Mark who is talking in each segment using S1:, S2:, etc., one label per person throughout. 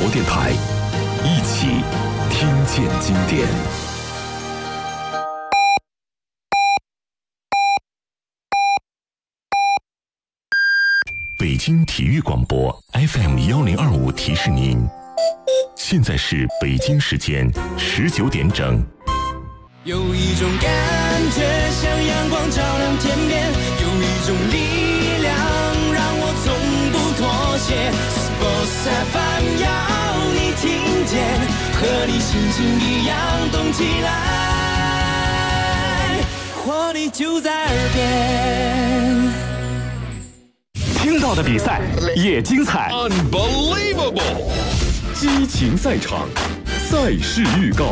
S1: 电台，一起听见经典。北京体育广播 FM1025提示您，现在是北京时间19点整。
S2: 有一种感觉像阳光照亮天边，有一种力量让我从不妥协。Sports FM 要你听见，和你心情一样动起来，活力就在耳边。
S3: 听到的比赛也精彩
S1: Unbelievable！ 激情赛场，赛事预告。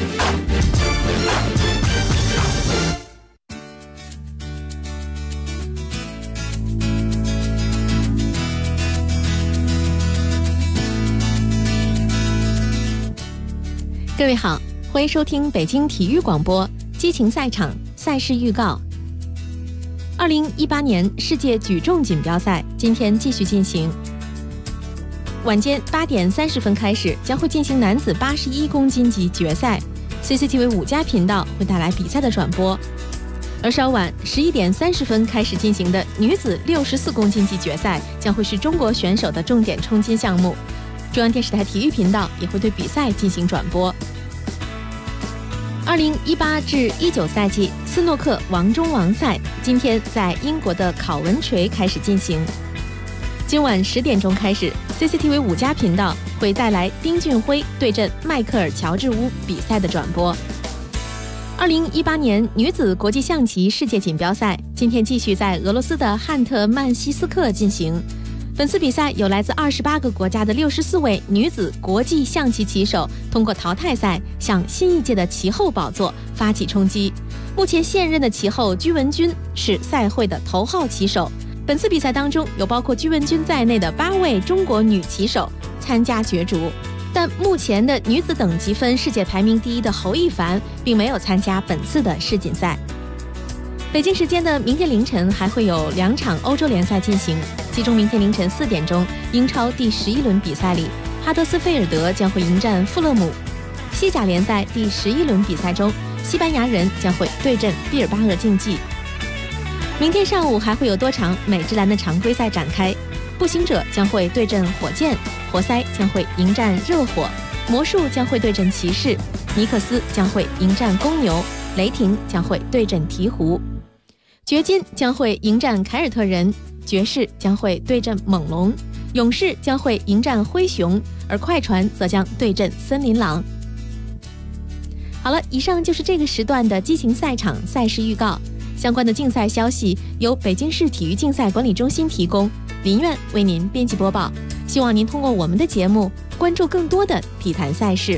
S4: 各位好，欢迎收听北京体育广播激情赛场赛事预告。2018年世界举重锦标赛今天继续进行，晚间8点30分开始，将会进行男子81公斤级决赛 ，CCTV 5+频道会带来比赛的转播。而稍晚11点30分开始进行的女子64公斤级决赛，将会是中国选手的重点冲金项目，中央电视台体育频道也会对比赛进行转播。2018至19赛季斯诺克王中王赛今天在英国的考文垂开始进行。今晚10点钟开始 ，CCTV 5+频道会带来丁俊晖对阵迈克尔乔治乌比赛的转播。2018年女子国际象棋世界锦标赛今天继续在俄罗斯的汉特曼西斯克进行。本次比赛有来自28个国家的64位女子国际象棋棋手通过淘汰赛向新一届的棋后宝座发起冲击。目前现任的棋后居文君是赛会的头号棋手。本次比赛当中有包括居文君在内的8位中国女棋手参加角逐，但目前的女子等级分世界排名第1的侯亦凡并没有参加本次的世锦赛。北京时间的明天凌晨还会有2场欧洲联赛进行，其中明天凌晨4点钟，英超第11轮比赛里，哈德斯菲尔德将会迎战富勒姆；西甲联赛第11轮比赛中，西班牙人将会对阵毕尔巴鄂竞技。明天上午还会有多场美职篮的常规赛展开，步行者将会对阵火箭，活塞将会迎战热火，魔术将会对阵骑士，尼克斯将会迎战公牛，雷霆将会对阵鹈鹕。掘金将会迎战凯尔特人，爵士将会对阵猛龙，勇士将会迎战灰熊，而快船则将对阵森林狼。好了，以上就是这个时段的激情赛场赛事预告。相关的竞赛消息由北京市体育竞赛管理中心提供，林苑为您编辑播报。希望您通过我们的节目关注更多的体坛赛事。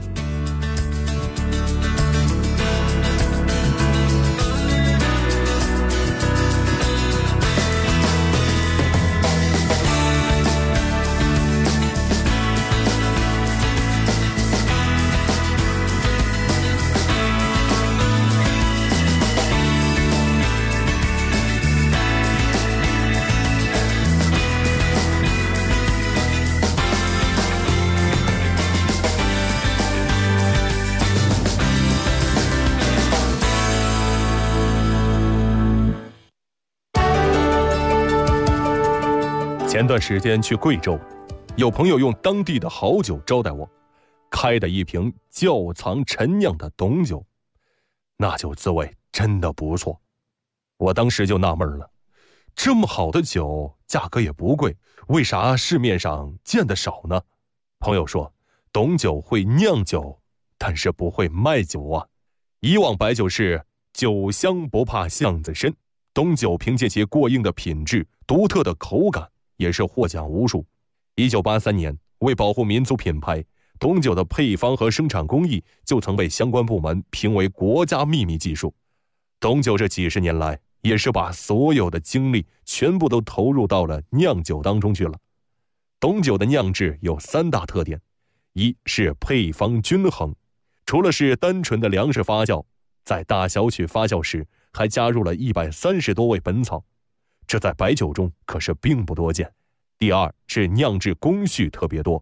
S5: 前段时间去贵州，有朋友用当地的好酒招待我，开的一瓶窖藏陈酿的董酒，那酒滋味真的不错。我当时就纳闷了，这么好的酒价格也不贵，为啥市面上见得少呢？朋友说，董酒会酿酒，但是不会卖酒啊。以往白酒是酒香不怕巷子深，董酒凭借其过硬的品质、独特的口感，也是获奖无数。1983年，为保护民族品牌，董酒的配方和生产工艺就曾被相关部门评为国家秘密技术。董酒这几十年来，也是把所有的精力全部都投入到了酿酒当中去了。董酒的酿制有3大特点：一是配方均衡，除了是单纯的粮食发酵，在大小曲发酵时还加入了130多味本草，这在白酒中可是并不多见。第二是酿制工序特别多，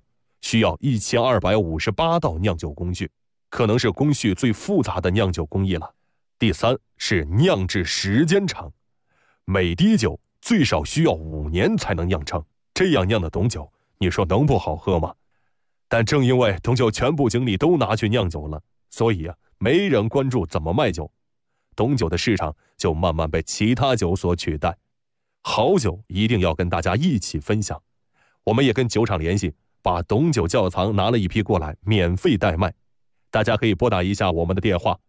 S5: 需要1258道酿酒工序，可能是工序最复杂的酿酒工艺了。第3是酿制时间长，每滴酒最少需要5年才能酿成，这样酿的董酒，你说能不好喝吗？但正因为董酒全部精力都拿去酿酒了，所以没人关注怎么卖酒，董酒的市场就慢慢被其他酒所取代。好酒一定要跟大家一起分享，我们也跟酒厂联系，把董酒窖藏拿了一批过来，免费代卖。大家可以拨打一下我们的电话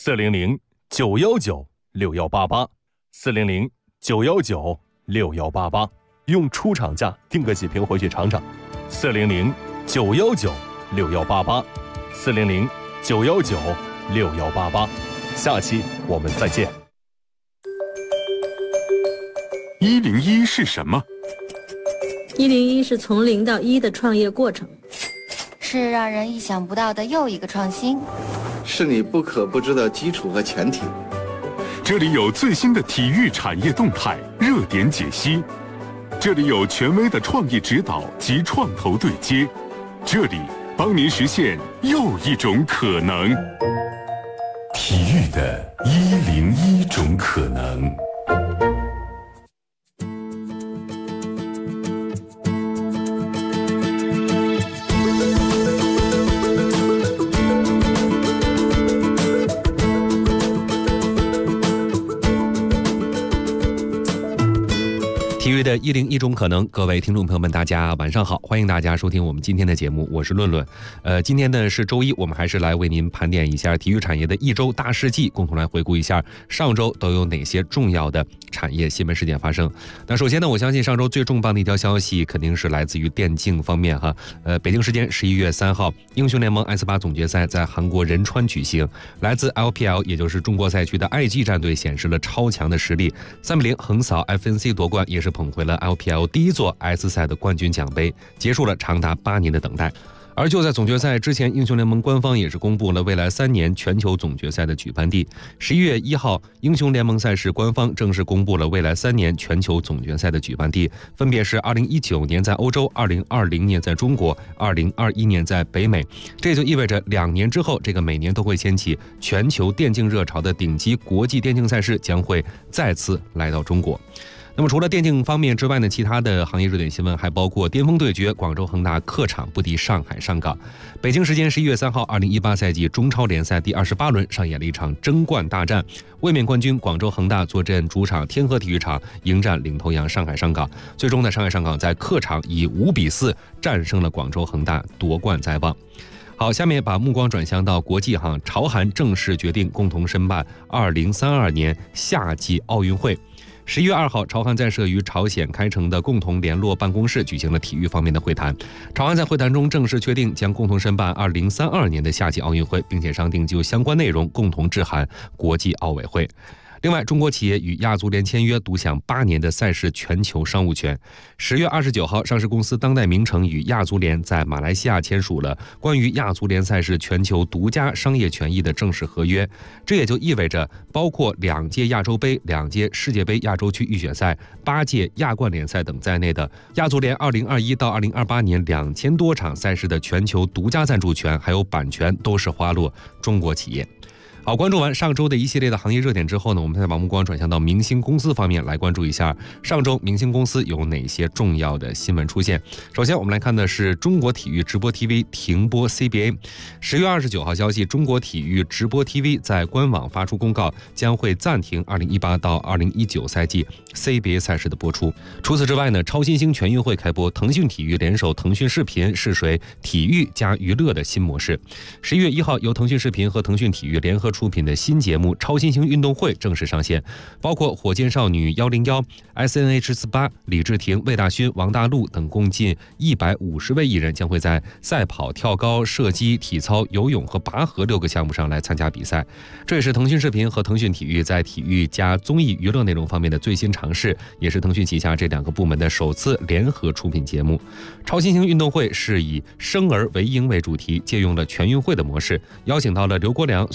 S5: 400-919-6188，400-919-6188，用出厂价订个几瓶回去尝尝。400-919-6188，400-919-6188。下期我们再见。
S3: 101是什么
S6: ？101是从0到1的创业过程，
S7: 是让人意想不到的又一个创新，
S8: 是你不可不知的基础和前提。
S3: 这里有最新的体育产业动态热点解析，这里有权威的创业指导及创投对接，这里帮您实现又一种可能。
S1: 体育的101种可能。
S9: 体育的101种可能，各位听众朋友们，大家晚上好，欢迎大家收听我们今天的节目，我是论论。今天呢是周一，我们还是来为您盘点一下体育产业的一周大事记，共同来回顾一下上周都有哪些重要的产业新闻事件发生。那首先呢，我相信上周最重磅的一条消息肯定是来自于电竞方面哈。北京时间11月3号，英雄联盟 S8 总决赛在韩国仁川举行，来自 LPL 也就是中国赛区的 IG 战队显示了超强的实力，3-0横扫 FNC 夺冠，也是捧回了 LPL 第一座 S 赛的冠军奖杯，结束了长达8年的等待。而就在总决赛之前，英雄联盟官方也是公布了未来3年全球总决赛的举办地。11月1号，英雄联盟赛事官方正式公布了未来3年全球总决赛的举办地，分别是2019年在欧洲，2020年在中国，2021年在北美。这就意味着2年之后，这个每年都会掀起全球电竞热潮的顶级国际电竞赛事将会再次来到中国。那么除了电竞方面之外呢，其他的行业热点新闻还包括巅峰对决，广州恒大客场不敌上海上港。北京时间11月3号，2018赛季中超联赛第28轮上演了一场争冠大战，卫冕冠军广州恒大坐镇主场天河体育场迎战领头羊上海上港，最终呢，上海上港在客场以5-4战胜了广州恒大，夺冠在望。好，下面把目光转向到国际哈，朝韩正式决定共同申办2032年夏季奥运会。11月2号，朝韩在设于朝鲜开城的共同联络办公室举行了体育方面的会谈。朝韩在会谈中正式确定将共同申办2032年的夏季奥运会，并且商定就相关内容共同致函国际奥委会。另外，中国企业与亚足联签约，独享8年的赛事全球商务权。10月29号，上市公司当代名城与亚足联在马来西亚签署了关于亚足联赛事全球独家商业权益的正式合约。这也就意味着，包括2届亚洲杯、2届世界杯亚洲区预选赛、8届亚冠联赛等在内的亚足联2021到2028年2000多场赛事的全球独家赞助权还有版权都是花落中国企业。好，关注完上周的一系列的行业热点之后呢，我们再把目光转向到明星公司方面来关注一下上周明星公司有哪些重要的新闻出现。首先我们来看的是中国体育直播 TV 停播 CBA。 10月29号消息，中国体育直播 TV 在官网发出公告，将会暂停2018到2019赛季 CBA 赛事的播出。除此之外呢，超新星全运会开播，腾讯体育联手腾讯视频试水体育加娱乐的新模式。11月1号，由腾讯视频和腾讯体育联合出品的新节目《超新星运动会》正式上线，包括火箭少女101、SNH48、李治廷、魏大勋、王大陆等共近150位艺人将会在赛跑、跳高、射击、体操、游泳和拔河6个项目上来参加比赛。这也是腾讯视频和腾讯体育在体育加综艺娱乐内容方面的最新尝试，也是腾讯旗下这2个部门的首次联合出品节目。超新星运动会是以生而为婴为主题，借用了全运会的模式，邀请到了刘国梁、苏炳添、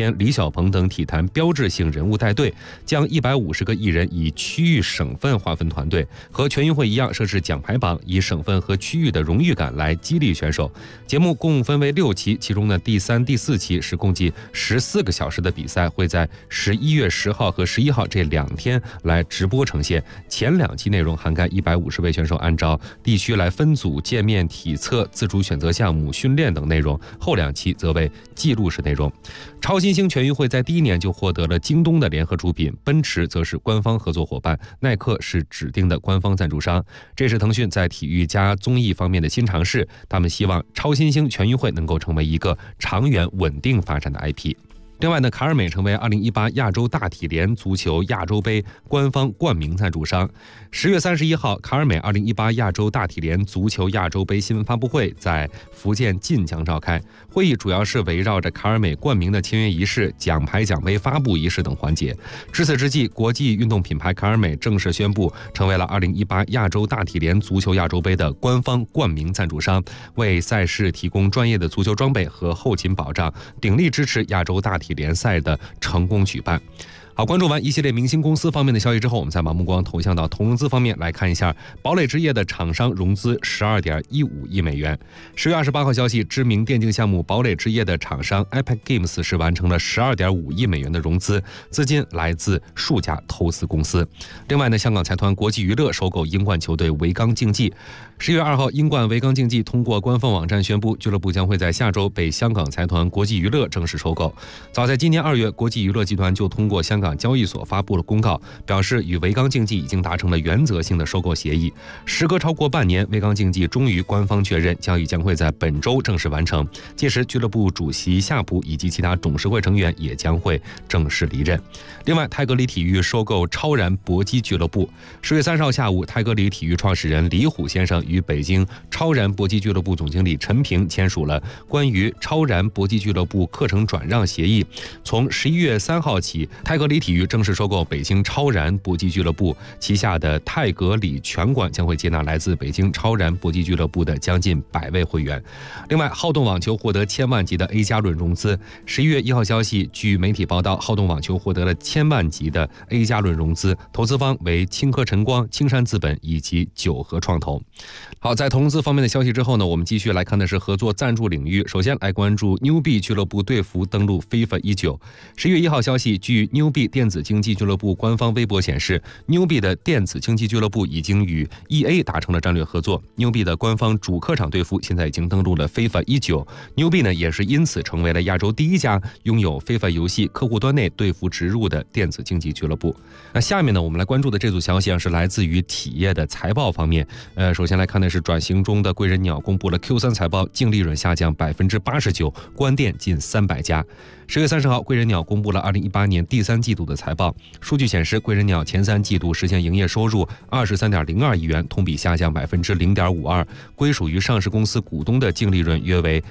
S9: 天、李小鹏等体坛标志性人物带队，将150个艺人以区域省份划分团队，和全运会一样设置奖牌榜，以省份和区域的荣誉感来激励选手。节目共分为6期，其中呢第3、第4期是共计14个小时的比赛，会在11月10号和11号这2天来直播呈现。前2期内容涵盖150位选手按照地区来分组见面、体测、自主选择项目、训练等内容，后2期则为记录式内容。超新星全运会在第1年就获得了京东的联合出品，奔驰则是官方合作伙伴，耐克是指定的官方赞助商。这是腾讯在体育加综艺方面的新尝试，他们希望超新星全运会能够成为一个长远稳定发展的 IP。另外呢，卡尔美成为2018亚洲大体联足球亚洲杯官方冠名赞助商。10月31号，卡尔美2018亚洲大体联足球亚洲杯新闻发布会在福建晋江召开。会议主要是围绕着卡尔美冠名的签约仪式、奖牌、奖杯发布仪式等环节。至此之际，国际运动品牌卡尔美正式宣布成为了2018亚洲大体联足球亚洲杯的官方冠名赞助商，为赛事提供专业的足球装备和后勤保障，鼎力支持亚洲大体联赛的成功举办。好，关注完一系列明星公司方面的消息之后，我们再把目光投向到投融资方面来看一下堡垒之夜的厂商融资12.15亿美元。10月28号消息，知名电竞项目堡垒之夜的厂商 Epic Games 是完成了12.5亿美元的融资，资金来自数家投资公司。另外呢，香港财团国际娱乐收购英冠球队维冈竞技。10月2号，英冠维冈竞技通过官方网站宣布，俱乐部将会在下周被香港财团国际娱乐正式收购。早在今年2月，国际娱乐集团就通过香港交易所发布了公告，表示与维冈竞技已经达成了原则性的收购协议。时隔超过半年，维冈竞技终于官方确认交易将会在本周正式完成，届时俱乐部主席夏普以及其他董事会成员也将会正式离任。另外，泰格里体育收购超然搏击俱乐部。10月3号下午，泰格里体育创始人李虎先生与北京超然搏击俱乐部总经理陈平签署了关于超然搏击俱乐部课程转让协议。从11月3号起，泰格里体育正式收购北京超然搏击俱乐部，旗下的泰格里拳馆将会接纳来自北京超然搏击俱乐部的将近100位会员。另外，好动网球获得1000万级的 A 加轮融资。11月1号消息，据媒体报道，好动网球获得了1000万级的 A 加轮融资，投资方为青科晨光、青山资本以及九和创投。好，在投融资方面的消息之后呢，我们继续来看的是合作赞助领域。首先来关注 Newbie 俱乐部队服登陆 FIFA 19。10月1号消息，据 Newbie 电子竞技俱乐部官方微博显示， Newbie 的电子竞技俱乐部已经与 EA 达成了战略合作。Newbie 的官方主客场队服现在已经登陆了 FIFA 19。Newbie 呢也是因此成为了亚洲第1家拥有 FIFA 游戏客户端内队服植入的电子竞技俱乐部。那下面呢，我们来关注的这组消息是来自于企业的财报方面。首先来看的是转型中的贵人鸟公布了 Q3 财报，净利润下降89%，关店近300家。10月30号，贵人鸟公布了2018年第3季度的财报。数据显示，贵人鸟前3季度实现营业收入23.02亿元，同比下降0.52%，归属于上市公司股东的净利润约为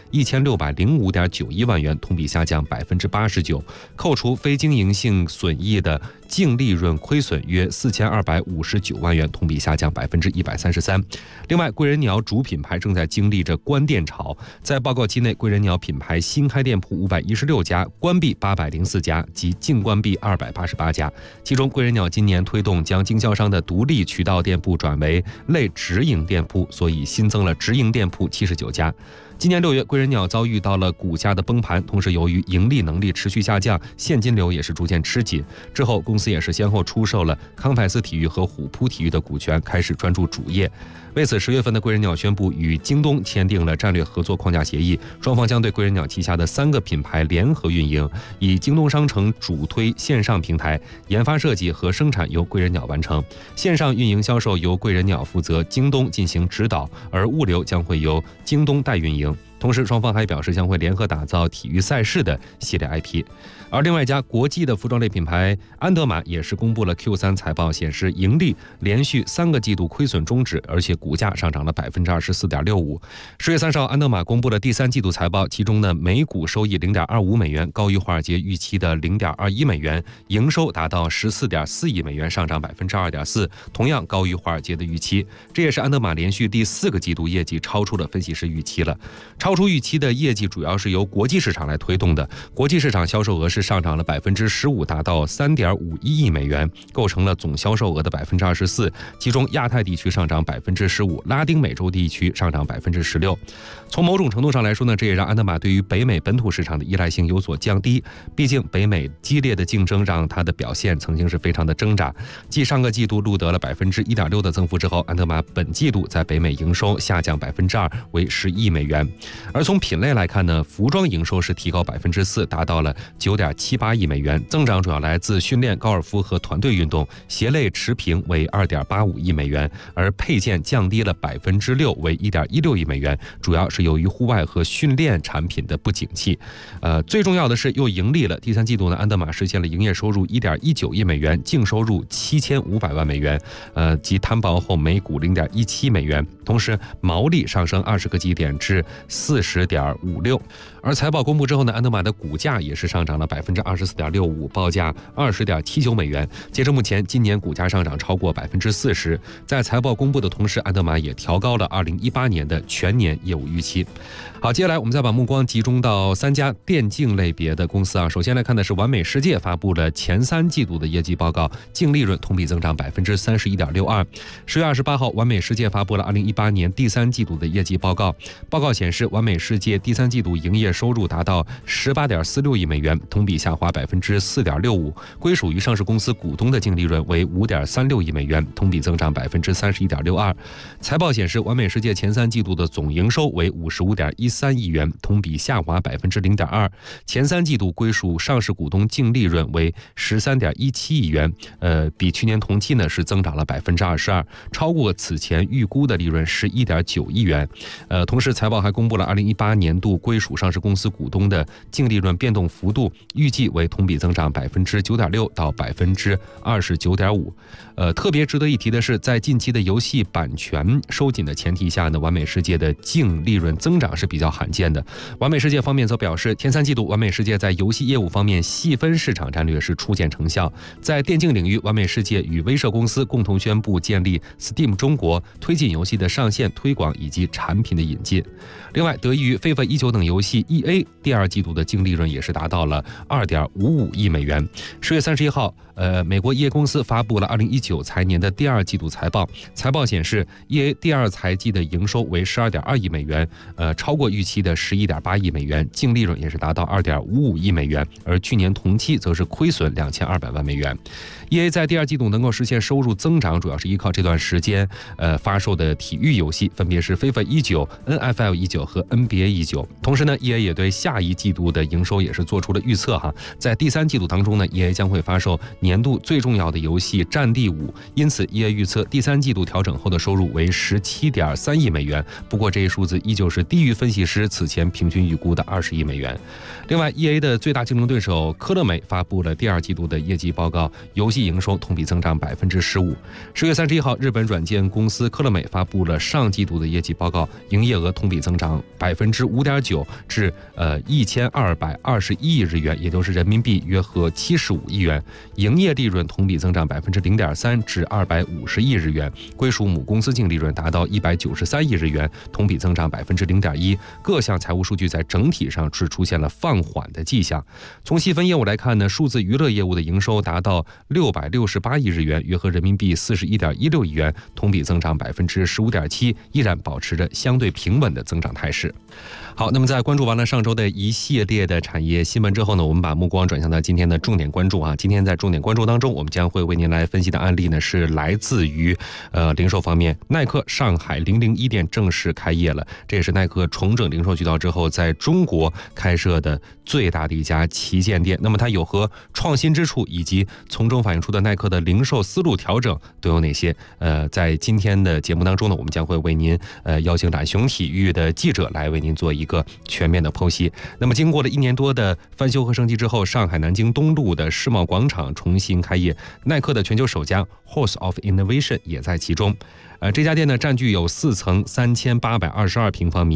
S9: 1605.91万元，同比下降89%，扣除非经营性损益的净利润亏损约4259万元，同比下降133%。另外，贵人鸟主品牌正在经历着关店潮，在报告期内，贵人鸟品牌新开店铺516家，关闭804家及净关闭288家。其中，贵人鸟今年推动将经销商的独立渠道店铺转为类直营店铺，所以新增了直营店铺79家。今年6月，贵人鸟遭遇到了股价的崩盘，同时由于盈利能力持续下降，现金流也是逐渐吃紧。之后，公司也是先后出售了康柏斯体育和虎扑体育的股权，开始专注主业。为此，10月份的贵人鸟宣布与京东签订了战略合作框架协议，双方将对贵人鸟旗下的3个品牌联合运营，以京东商城主推线上平台，研发设计和生产由贵人鸟完成，线上运营销售由贵人鸟负责，京东进行指导，而物流将会由京东代运营。同时，双方还表示将会联合打造体育赛事的系列 IP。而另外一家国际的服装类品牌安德玛也是公布了 Q3 财报，显示盈利连续3个季度亏损终止，而且股价上涨了24.65%。10月30号，安德玛公布了第3季度财报，其中呢每股收益0.25美元，高于华尔街预期的0.21美元，营收达到14.4亿美元，上涨2.4%，同样高于华尔街的预期。这也是安德玛连续第4个季度业绩超出了分析师预期了。超超出预期的业绩主要是由国际市场来推动的，国际市场销售额是上涨了15%，达到3.51亿美元，构成了总销售额的24%。其中亚太地区上涨15%，拉丁美洲地区上涨16%。从某种程度上来说呢，这也让安德玛对于北美本土市场的依赖性有所降低。毕竟北美激烈的竞争让它的表现曾经是非常的挣扎。继上个季度录得了1.6%的增幅之后，安德玛本季度在北美营收下降2%，为10亿美元。而从品类来看呢，服装营收是提高4%，达到了9.78亿美元，增长主要来自训练、高尔夫和团队运动。鞋类持平为2.85亿美元，而配件降低了6%，为1.16亿美元，主要是由于户外和训练产品的不景气。最重要的是又盈利了。第三季度呢，安德玛实现了营业收入1.19亿美元，净收入7500万美元，即摊薄后每股0.17美元，同时毛利上升20个基点至40.56%。而财报公布之后呢，安德玛的股价也是上涨了24.65%，报价20.79美元。截至目前，今年股价上涨超过40%。在财报公布的同时，安德玛也调高了2018年的全年业务预期。好，接下来我们再把目光集中到3家电竞类别的公司啊。首先来看的是完美世界发布了前3季度的业绩报告，净利润同比增长31.62%。10月28号，完美世界发布了2018年第3季度的业绩报告。报告显示，完美世界第3季度营业收入达到18.46亿美元，同比下滑4.65%，归属于上市公司股东的净利润为5.36亿美元，同比增长31.62%。财报显示，完美世界前3季度的总营收为55.13亿元，同比下滑0.2%。前3季度归属上市股东净利润为13.17亿元，比去年同期呢是增长了22%，超过此前预估的利润11.9亿元。同时财报还公布了2018年度归属上市公司股东的净利润变动幅度，预计为同比增长9.6%到29.5%。特别值得一提的是，在近期的游戏版权收紧的前提下呢，完美世界的净利润增长是比较罕见的。完美世界方面则表示，前3季度完美世界在游戏业务方面细分市场战略是初见成效。在电竞领域，完美世界与威社公司共同宣布建立 Steam 中国，推进游戏的上线推广以及产品的引进。另外，得益于 FIFA 19等游戏 EA 第2季度的净利润也是达到了2.55亿美元。10月31号，美国 EA 公司发布了2019财年的第2季度财报。财报显示 ，EA 第2财季的营收为12.2亿美元，超过预期的11.8亿美元，净利润也是达到2.55亿美元，而去年同期则是亏损2200万美元。EA 在第2季度能够实现收入增长，主要是依靠这段时间发售的体育游戏，分别是 FIFA 19、NFL 19和 NBA 19。同时呢 ，EA 也对下一季度的营收也是做出了预测哈。在第3季度当中呢 ，EA 将会发售年度最重要的游戏《战地5》，因此 EA 预测第3季度调整后的收入为17.3亿美元。不过这一数字依旧是低于分析师此前平均预估的20亿美元。另外 ，EA 的最大竞争对手科乐美发布了第2季度的业绩报告，游戏营收同比增长15%。10月31号，日本软件公司科乐美发布了上季度的业绩报告，营业额同比增长5.9%至1221亿日元，也就是人民币约合75亿元。营业利润同比增长0.3%至250亿日元，归属母公司净利润达到193亿日元，同比增长0.1%。各项财务数据在整体上是出现了放缓的迹象。从细分业务来看呢，数字娱乐业务的营收达到668亿日元，约合人民币41.16亿元，同比增长15.7%，依然保持着相对平稳的增长态势。好，那么在关注完了上周的一系列的产业新闻之后呢，我们把目光转向到今天的重点关注啊。今天在重点关注当中，我们将会为您来分析的案例呢，是来自于零售方面，耐克上海001店正式开业了。这也是耐克重整零售渠道之后，在中国开设的最大的一家旗舰店。那么它有何创新之处，以及从中反映出的耐克的零售思路调整都有哪些？在今天的节目当中呢，我们将会为您邀请懒熊体育的记者来为您做一个全面的剖析。那么经过了1年多的翻修和升级之后，上海南京东路的世贸广场重新开业，耐克的全球首家 House of Innovation 也在其中。这家店呢占据有4层3822平方米，取名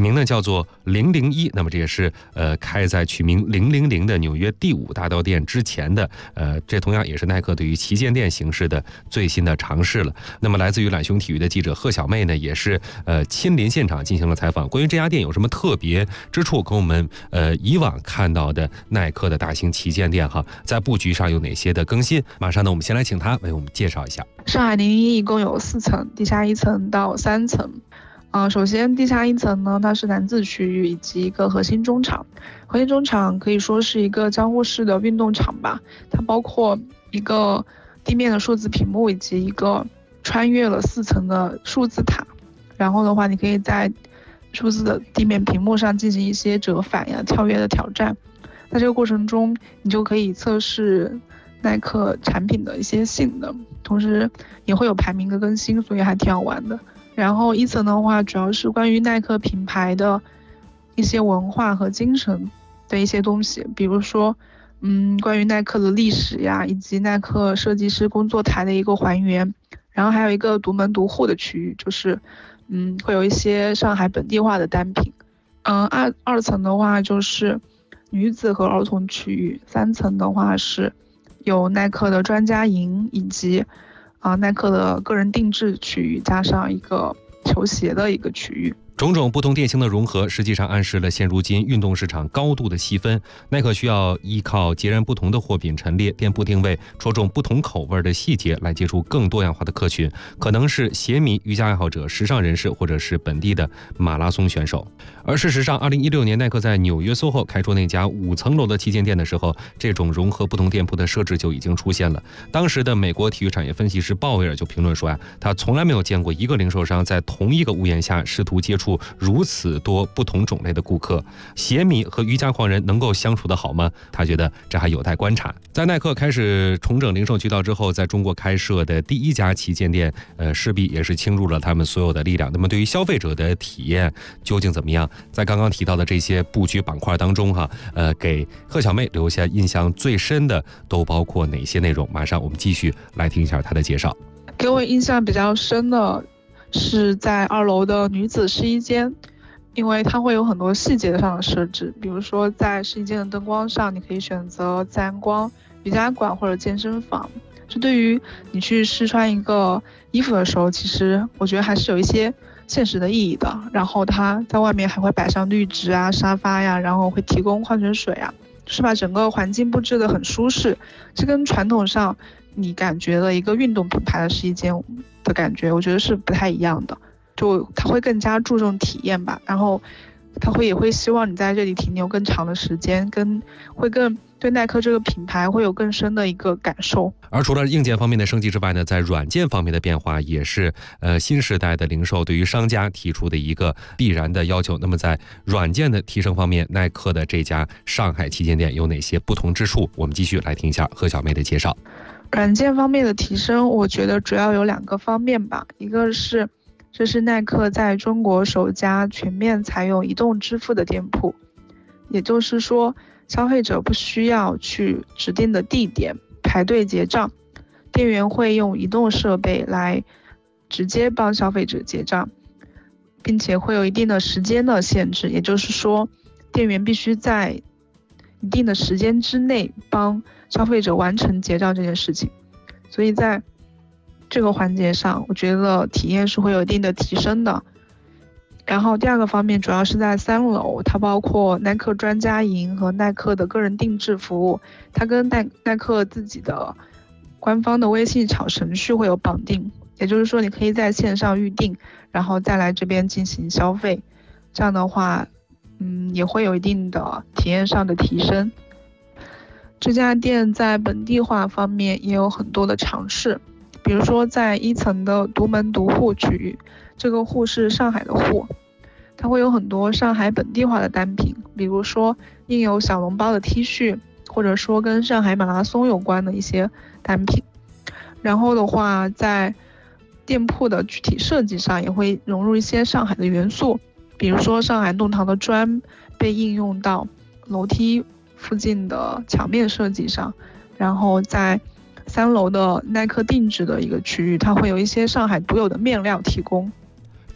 S9: 名呢叫做001，那么这也是开在取名000的纽约第5大道店之前的，这同样也是耐克对于旗舰店形式的最新的尝试了。那么来自于懒熊体育的记者贺小妹呢，也是亲临现场进行了采访，关于这家店有什么特别之处，跟我们以往看到的耐克的大型旗舰店在布局上有哪些的更新，马上呢我们先来请他为我们介绍一下。
S10: 上海001一共有4层，地下1层到3层。首先地下1层呢，它是男子区域以及一个核心中场。核心中场可以说是一个交互式的运动场吧，它包括一个地面的数字屏幕以及一个穿越了4层的数字塔。然后的话，你可以在数字的地面屏幕上进行一些折返呀、跳跃的挑战。在这个过程中，你就可以测试耐克产品的一些性能，同时也会有排名的更新，所以还挺好玩的。然后1层的话，主要是关于耐克品牌的一些文化和精神的一些东西，比如说，关于耐克的历史呀，以及耐克设计师工作台的一个还原。然后还有一个独门独户的区域，就是会有一些上海本地化的单品。二层的话就是女子和儿童区域，3层的话是有耐克的专家营以及耐克的个人定制区域，加上一个球鞋的一个区域。
S9: 种种不同店型的融合，实际上暗示了现如今运动市场高度的细分。耐克需要依靠截然不同的货品陈列、店铺定位，戳中不同口味的细节，来接触更多样化的客群，可能是鞋迷、瑜伽爱好者、时尚人士，或者是本地的马拉松选手。而事实上，2016年耐克在纽约 SOHO 开出那家5层楼的旗舰店的时候，这种融合不同店铺的设置就已经出现了。当时的美国体育产业分析师鲍威尔就评论说他从来没有见过一个零售商在同一个屋檐下试图接触如此多不同种类的顾客。鞋迷和瑜伽狂人能够相处得好吗？他觉得这还有待观察。在耐克开始重整零售渠道之后，在中国开设的第1家旗舰店，势必也是倾注了他们所有的力量。那么对于消费者的体验究竟怎么样？在刚刚提到的这些布局板块当中给贺小妹留下印象最深的都包括哪些内容？马上我们继续来听一下她的介绍。
S10: 给我印象比较深的是在2楼的女子试衣间，因为它会有很多细节上的设置，比如说在试衣间的灯光上，你可以选择自然光、瑜伽馆或者健身房。这对于你去试穿一个衣服的时候，其实我觉得还是有一些现实的意义的。然后它在外面还会摆上绿植啊、沙发呀，然后会提供矿泉水啊，就是把整个环境布置得很舒适。这跟传统上你感觉的一个运动品牌的试衣间的感觉，我觉得是不太一样的。就它会更加注重体验吧，然后它也会希望你在这里停留更长的时间，会更对耐克这个品牌会有更深的一个感受。
S9: 而除了硬件方面的升级之外呢，在软件方面的变化也是新时代的零售对于商家提出的一个必然的要求。那么在软件的提升方面，耐克的这家上海旗舰店有哪些不同之处？我们继续来听一下贺小妹的介绍。
S10: 软件方面的提升，我觉得主要有2个方面吧。一个是这是耐克在中国首家全面采用移动支付的店铺，也就是说消费者不需要去指定的地点排队结账，店员会用移动设备来直接帮消费者结账，并且会有一定的时间的限制，也就是说店员必须在一定的时间之内帮消费者完成结账这件事情。所以在这个环节上，我觉得体验是会有一定的提升的。然后第2个方面主要是在3楼，它包括耐克专家营和耐克的个人定制服务，它跟耐克自己的官方的微信小程序会有绑定，也就是说你可以在线上预定，然后再来这边进行消费。这样的话也会有一定的体验上的提升。这家店在本地化方面也有很多的尝试，比如说在1层的独门独户区域，这个户是上海的户，它会有很多上海本地化的单品，比如说印有小笼包的 T 恤，或者说跟上海马拉松有关的一些单品。然后的话，在店铺的具体设计上也会融入一些上海的元素，比如说上海弄堂的砖被应用到楼梯附近的墙面设计上，然后在3楼的耐克定制的一个区域，它会有一些上海独有的面料提供。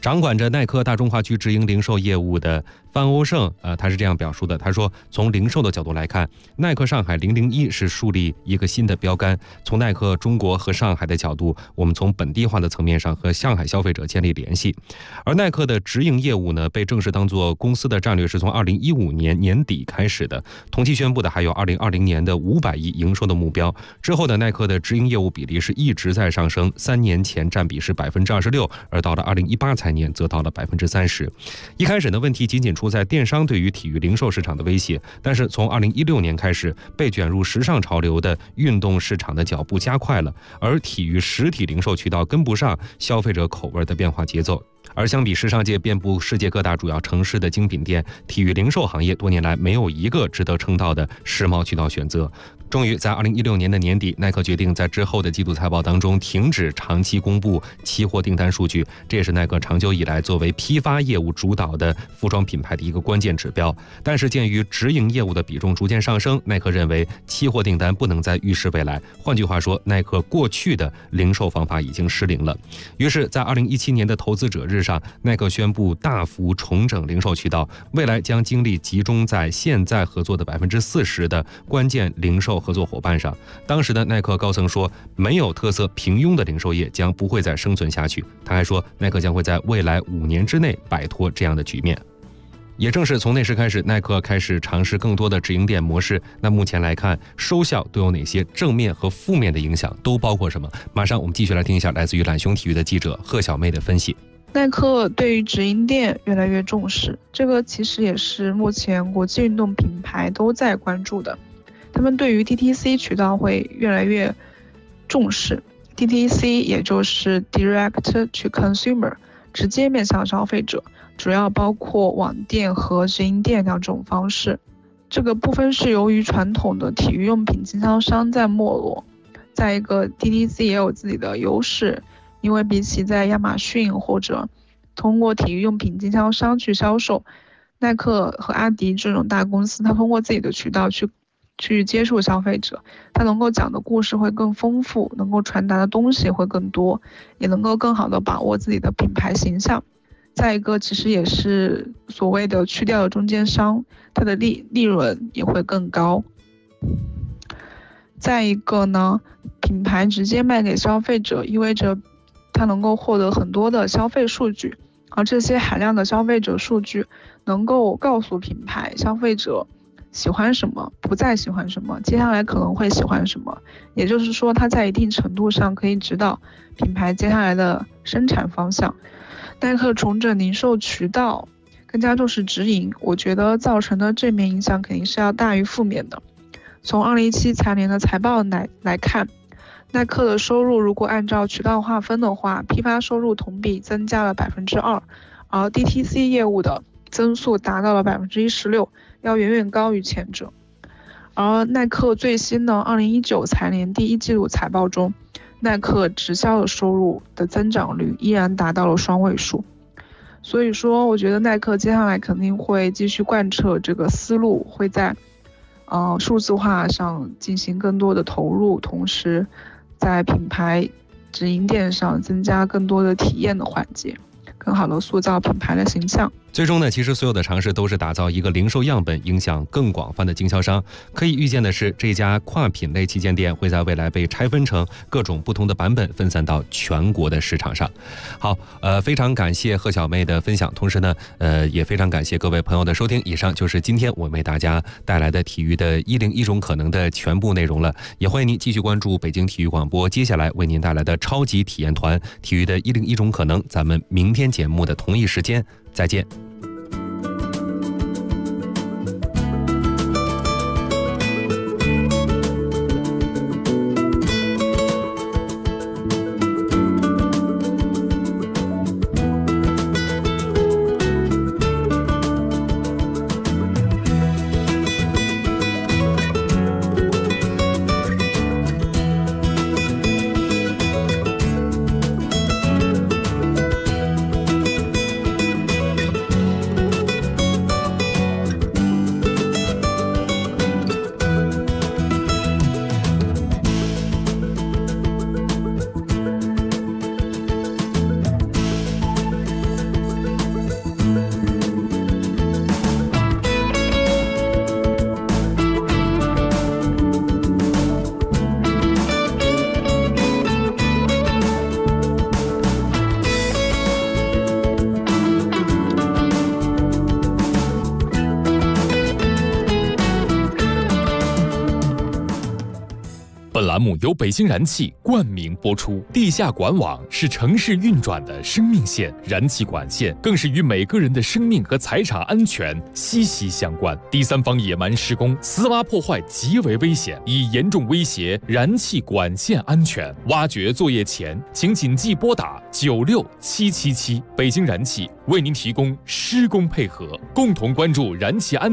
S9: 掌管着耐克大中华区直营零售业务的范欧胜，他是这样表述的。他说，从零售的角度来看，耐克上海001是树立一个新的标杆。从耐克中国和上海的角度，我们从本地化的层面上和上海消费者建立联系。而耐克的直营业务呢，被正式当作公司的战略是从2015年年底开始的。同期宣布的还有2020年的500亿营收的目标。之后的耐克的直营业务比例是一直在上升，3年前占比是26%，而到了2018财年则到了30%。一开始呢，问题仅仅出在电商对于体育零售市场的威胁，但是从2016年开始，被卷入时尚潮流的运动市场的脚步加快了，而体育实体零售渠道跟不上消费者口味的变化节奏。而相比时尚界遍布世界各大主要城市的精品店，体育零售行业多年来没有一个值得称道的时髦渠道选择。终于在2016年的年底，耐克决定在之后的季度财报当中停止长期公布期货订单数据，这也是耐克长久以来作为批发业务主导的服装品牌的一个关键指标。但是鉴于直营业务的比重逐渐上升，耐克认为期货订单不能再预示未来。换句话说，耐克过去的零售方法已经失灵了。于是在2017年的投资者日上，耐克宣布大幅重整零售渠道，未来将精力集中在现在合作的40%的关键零售合作伙伴上。当时的耐克高层说，没有特色平庸的零售业将不会再生存下去。他还说，耐克将会在未来5年之内摆脱这样的局面。也正是从那时开始，耐克开始尝试更多的直营店模式。那目前来看，收效都有哪些正面和负面的影响，都包括什么？马上我们继续来听一下来自于懒熊体育的记者贺小妹的分析。
S10: 耐克对于直营店越来越重视，这个其实也是目前国际运动品牌都在关注的。他们对于 DTC 渠道会越来越重视。DTC 也就是 Direct to Consumer， 直接面向消费者，主要包括网店和直营店两种方式。这个部分是由于传统的体育用品经销商在没落，再一个 DTC 也有自己的优势，因为比起在亚马逊或者通过体育用品经销商去销售，耐克和阿迪这种大公司，它通过自己的渠道去接触消费者，它能够讲的故事会更丰富，能够传达的东西会更多，也能够更好的把握自己的品牌形象。再一个其实也是所谓的去掉了中间商，它的利润也会更高。再一个呢，品牌直接卖给消费者，意味着它能够获得很多的消费数据，而这些海量的消费者数据能够告诉品牌消费者喜欢什么，不再喜欢什么，接下来可能会喜欢什么。也就是说，它在一定程度上可以指导品牌接下来的生产方向。耐克重整零售渠道，更加重视直营，我觉得造成的正面影响肯定是要大于负面的。从2017财年的财报来看，耐克的收入如果按照渠道划分的话，批发收入同比增加了2%，而 DTC 业务的增速达到了16%，要远远高于前者。而耐克最新的2019财年第一季度财报中，耐克直销的收入的增长率依然达到了双位数。所以说，我觉得耐克接下来肯定会继续贯彻这个思路，会在数字化上进行更多的投入，同时在品牌直营店上增加更多的体验的环节，更好的塑造品牌的形象。
S9: 最终呢，其实所有的尝试都是打造一个零售样本，影响更广泛的经销商。可以预见的是，这家跨品类旗舰店会在未来被拆分成各种不同的版本，分散到全国的市场上。好，非常感谢贺小妹的分享，同时呢，也非常感谢各位朋友的收听。以上就是今天我为大家带来的体育的101种可能的全部内容了。也欢迎您继续关注北京体育广播接下来为您带来的超级体验团体育的101种可能。咱们明天节目的同一时间再见。
S11: 本栏目由北京燃气冠名播出。地下管网是城市运转的生命线，燃气管线更是与每个人的生命和财产安全息息相关。第三方野蛮施工、私挖破坏极为危险，已严重威胁燃气管线安全。挖掘作业前，请谨记拨打96777。北京燃气为您提供施工配合，共同关注燃气安全。